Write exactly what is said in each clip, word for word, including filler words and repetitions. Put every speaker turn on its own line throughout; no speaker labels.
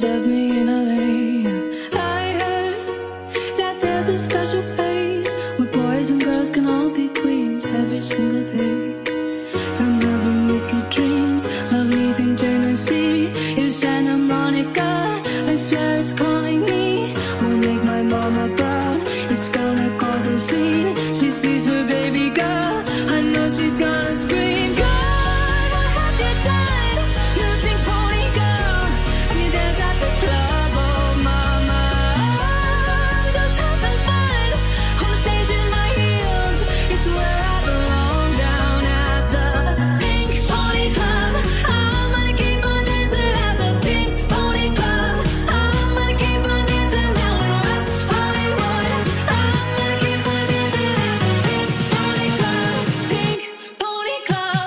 dreams of me in L A. I heard that there's a special place where boys and girls can all be queens every single day. I'm having wicked dreams of leaving Tennessee. It's Santa Monica, I swear it's calling me. Won't make my mama proud, it's gonna cause a scene. She sees her baby girl, I know she's gonna scream. God, what have you done? You're a pink pony girl, and you dance at the club. Oh mama, I'm just having fun on the stage in my heels. It's where I belong, down at the Pink Pony Club. I'm gonna keep on dancing at the Pink Pony Club. I'm gonna keep on dancing down in West Hollywood. I'm gonna keep on dancing at the Pink Pony Club. Pink Pony Club.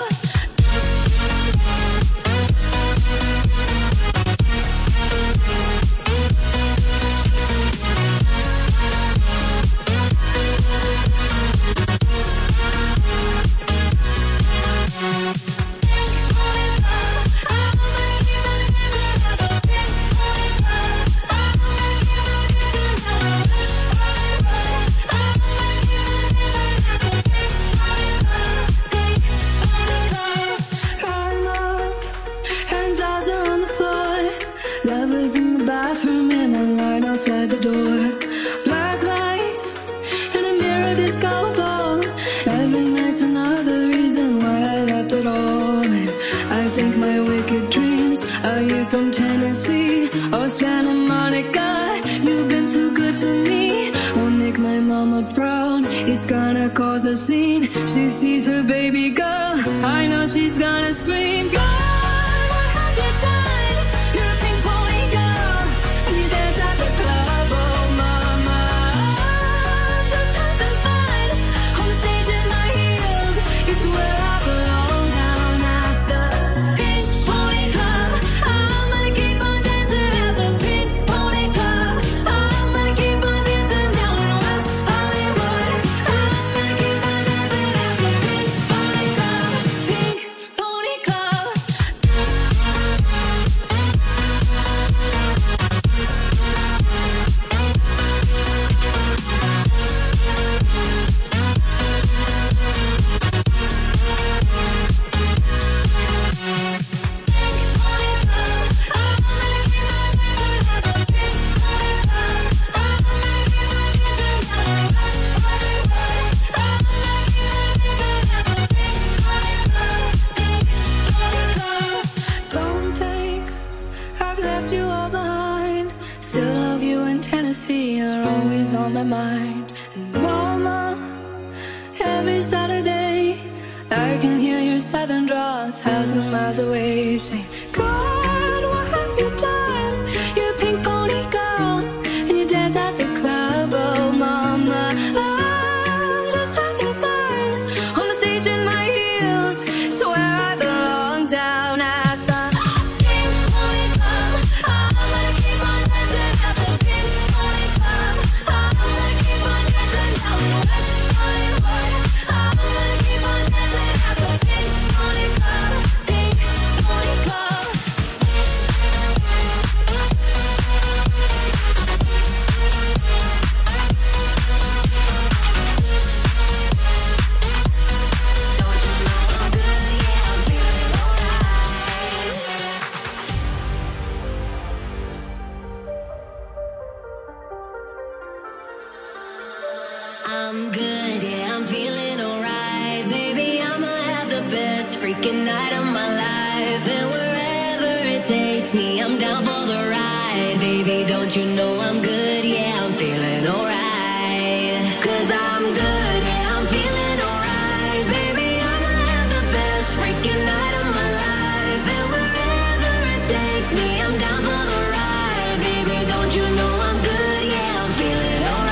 I'm up and jaws are on the floor. Lovers in the bathroom and a line outside the door. Black lights and a mirror disco ball. Every night's another reason why I left it all. And I think my wicked dreams are here from Tennessee. Oh Santa Monica, you've been too good to me. Won't make my mama proud, it's gonna cause a scene. She sees her baby girl, I know she's gonna scream. God, what have you done? You're a pink pony girl, and you dance at the club. Oh mama, I'm just having fun on the stage in my heels. It's where I belong, down at the Pink Pony Club. I'm gonna keep on dancing at the Pink Pony Club. I'm gonna keep on dancing down in West Hollywood. I'm gonna keep on dancing at the Pink Pony Club. Pink Pony Club. Don't think I've left you all behind. Still love you in Tennessee, you're always on my mind. And mama, every Saturday I can hear your southern drawl a thousand miles away. Saying, God, what have you done? You're a pink pony girl, and you dance at the club. Oh mama, I'm just having fun on the stage in my heels. It's where I belong, down at the Pink Pony Club. I'm gonna keep on dancing at the Pink Pony Club. I'm gonna keep on dancing down in West Hollywood. I'm gonna keep on dancing at the Pink Pony Club. Pink Pony Club. Don't you know I'm good? Yeah, I'm feeling alright. I'm good, yeah, I'm feeling alright. Baby, I'ma have the best freaking night of my life. And wherever it takes me, I'm down for the ride. Baby, don't you know I'm good, yeah, I'm feeling alright. Cause I'm good, yeah, I'm feeling alright. Baby, I'ma have the best freaking night of my life. And wherever it takes me, I'm down for the ride. Baby, don't you know I'm good, yeah, I'm feeling alright.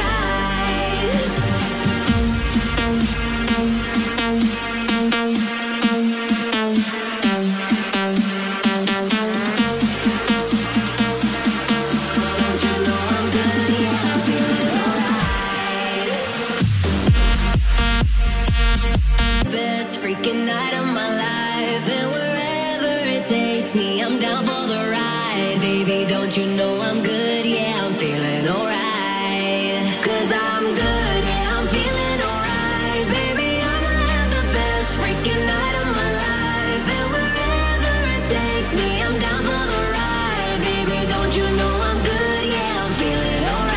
Don't you know I'm good, yeah, I'm feeling alright. Best freaking night of my life, and wherever it takes takes me, I'm down for the ride. Baby, don't you know I'm good? Yeah, I'm feeling alright. Cause I'm good, yeah, I'm feeling alright. Baby, I'ma have the best freaking night of my life. And wherever it takes me, I'm down for the ride. Baby, don't you know I'm good? Yeah, I'm feeling alright.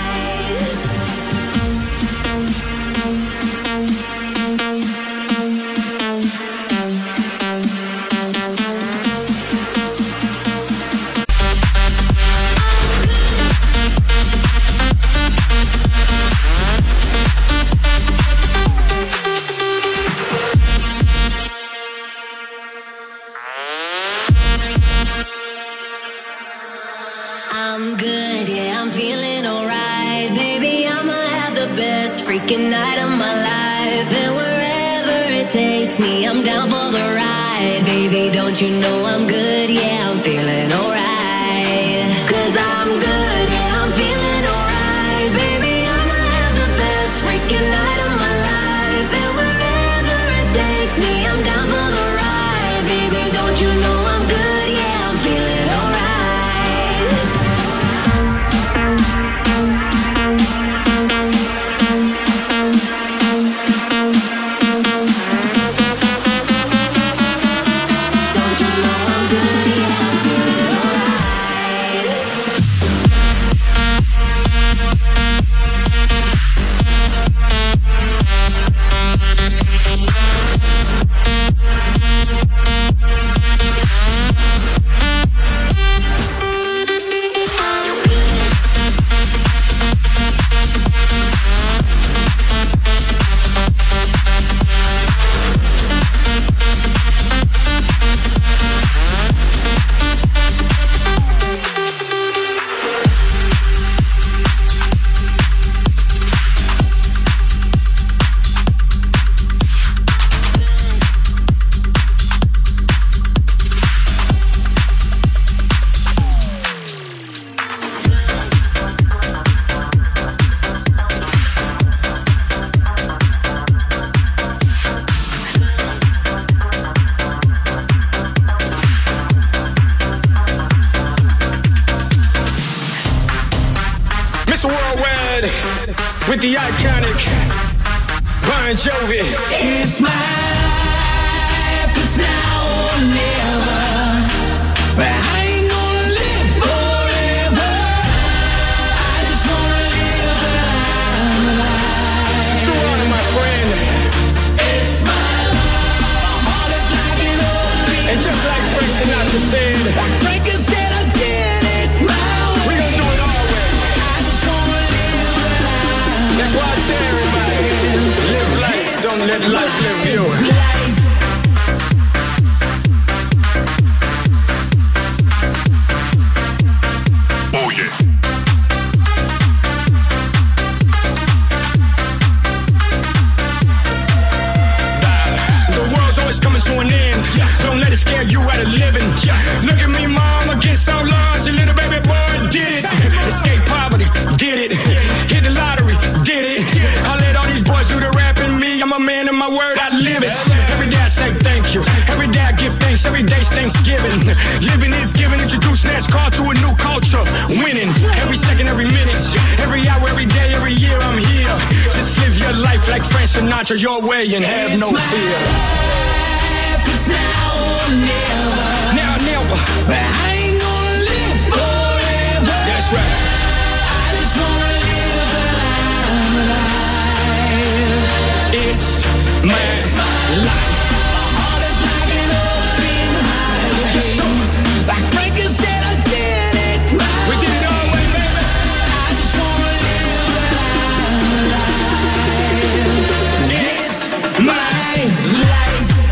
I'm good, yeah, I'm feeling alright. Baby, I'ma have the best freaking night of my life. And wherever it takes me, I'm down for the ride. Baby, don't you know I'm good? Yeah, I'm feeling alright. Cause I'm good, yeah, I'm feeling alright. Baby, I'ma have the best freaking night of my life. And wherever it takes me, I'm down for the ride. Baby, don't you know I'm good? Yeah, I'm feeling alright.
With the iconic Bon Jovi.
It's my life, it's now or never. But I ain't gonna live forever. I just wanna live I'm alive.
So on, my friend.
It's my life, my heart is like an open.
And just like Frank Sinatra said,
like Frank said, I did it my way.
We gonna do it our way.
I just wanna live
That's why I tell everybody, live life, don't let life live you.
life.
Oh yeah. The world's always coming to an end. Don't let it scare you out of living. Look at me, mom, against so large. A little baby boy did it. Escape poverty, did it. Hit the lottery, did it. I let all these boys do the rapping. Me, I'm a man of my word, I live it. Every day I say thank you. Every day I give thanks. Every day's Thanksgiving. Living is giving. Introduce NASCAR to a new culture. Winning every second, every minute, every hour, every day, every year. I'm here. Just live your life like Frank Sinatra, your way, and have no fear.
It's now or never.
Now, never.
But I ain't gonna live forever.
That's right.
I just wanna live I'm alive.
It's my,
it's my
life.
My heart is like an open highway.
Yes, sir.
Like Frankie said, I did it my
We did it our way, baby.
I just wanna live I'm alive. It's my life.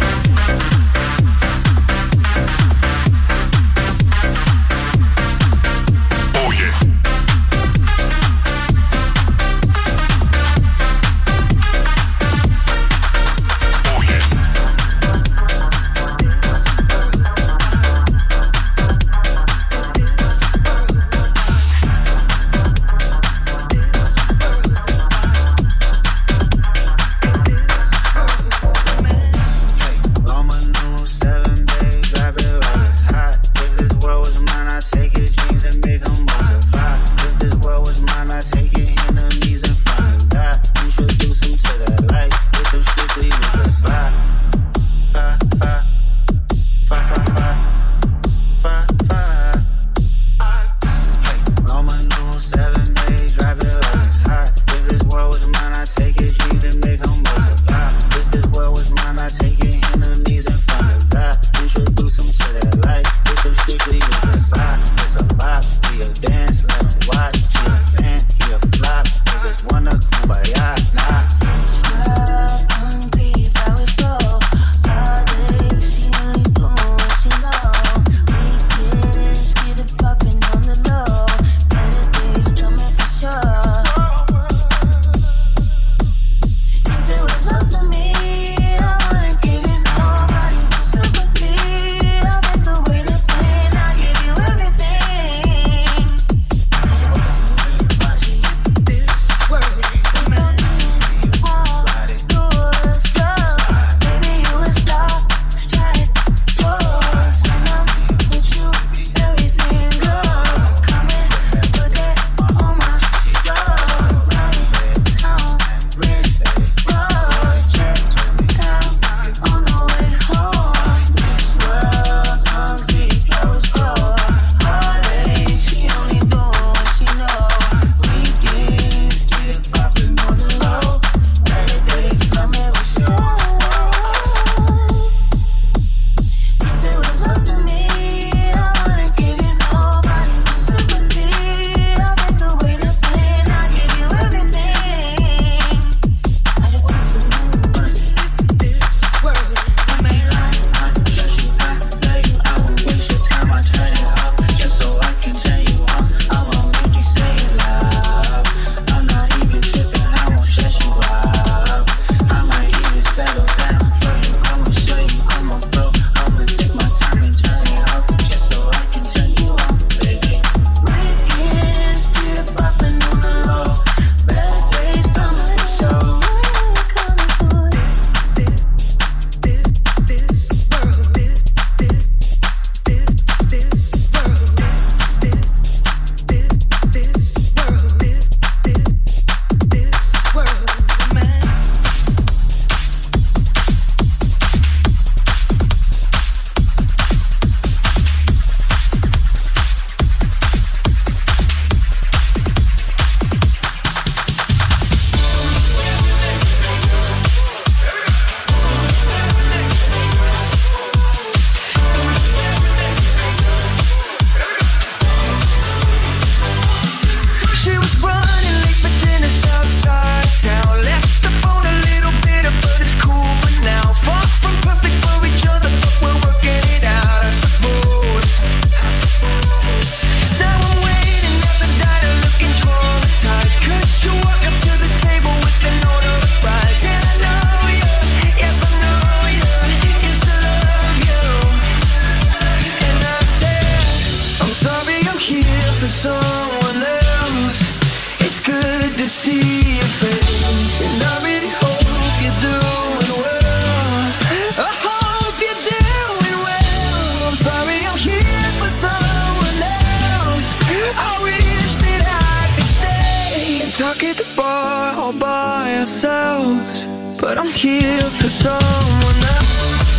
here for someone else.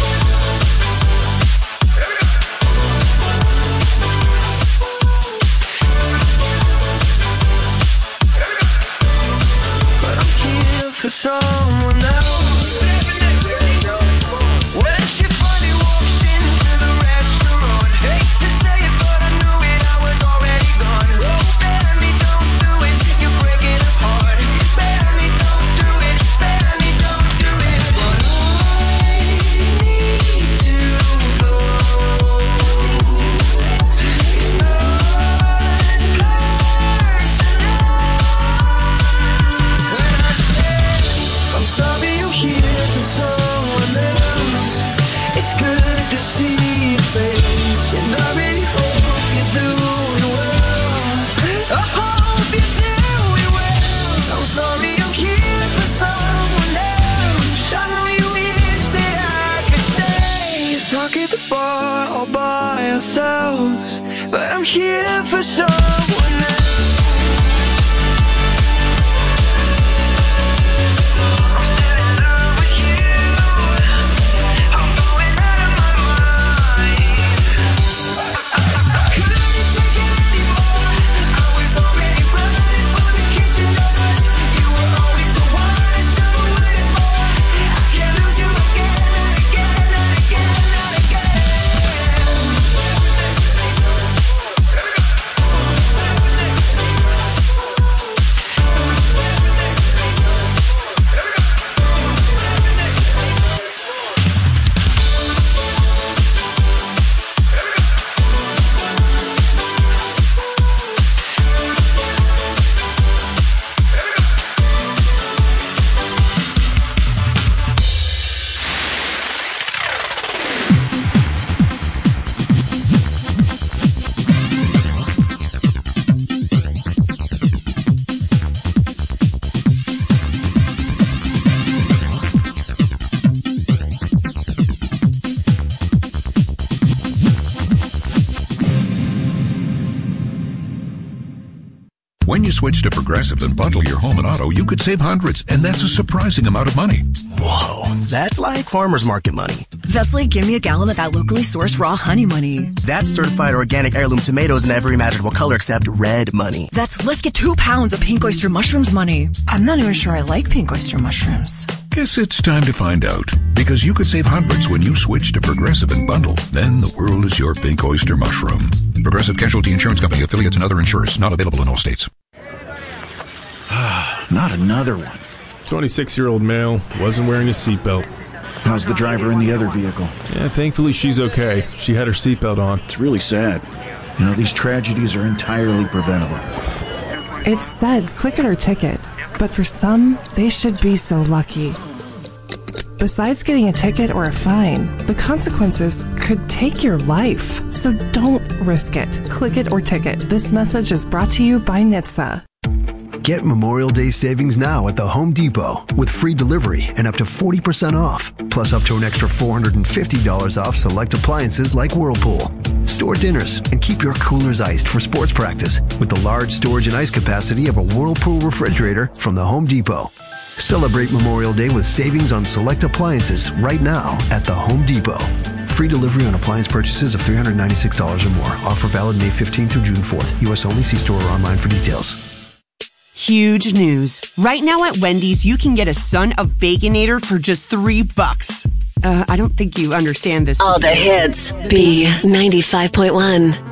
But I'm here for someone else. When she finally walks into the restaurant, hate to say it, but I knew it, I was already gone. Oh, baby, don't do it, you're breaking apart. Baby, don't do it, baby, don't do it. But I need to go. It's not personal. When I said I'm sorry you're here for someone else, it's good to see your face, and I really hope you're doing well. I hope you're doing well. I'm sorry I'm here for someone else. I know you wish that I could stay, talk at the bar all by ourselves, but I'm here for someone else.
When you switch to Progressive and bundle your home and auto, you could save hundreds, and that's a surprising amount of money.
Whoa, that's like farmer's market money.
That's like give me a gallon of that locally sourced raw honey money.
That's certified organic heirloom tomatoes in every imaginable color except red money.
That's let's get two pounds of pink oyster mushrooms money. I'm not even sure I like pink oyster mushrooms.
Guess it's time to find out, because you could save hundreds when you switch to Progressive and bundle. Then the world is your pink oyster mushroom. Progressive Casualty Insurance Company, affiliates, and other insurers. Not available in all states.
Not another one.
twenty-six-year-old male, wasn't wearing a seatbelt.
How's the driver in the other vehicle?
Yeah, thankfully she's okay. She had her seatbelt on.
It's really sad. You know, these tragedies are entirely preventable.
It said click it or ticket, but for some, they should be so lucky. Besides getting a ticket or a fine, the consequences could take your life. So don't risk it. Click it or ticket. This message is brought to you by N H T S A.
Get Memorial Day savings now at the Home Depot with free delivery and up to forty percent off, plus up to an extra four hundred fifty dollars off select appliances like Whirlpool. Store dinners and keep your coolers iced for sports practice with the large storage and ice capacity of a Whirlpool refrigerator from the Home Depot. Celebrate Memorial Day with savings on select appliances right now at the Home Depot. Free delivery on appliance purchases of three hundred ninety-six dollars or more. Offer valid May fifteenth through June fourth. U S only. See store or online for details.
Huge news. Right now at Wendy's, you can get a Son of Baconator for just three bucks. Uh, I don't think you understand this.
All the hits. B ninety-five point one.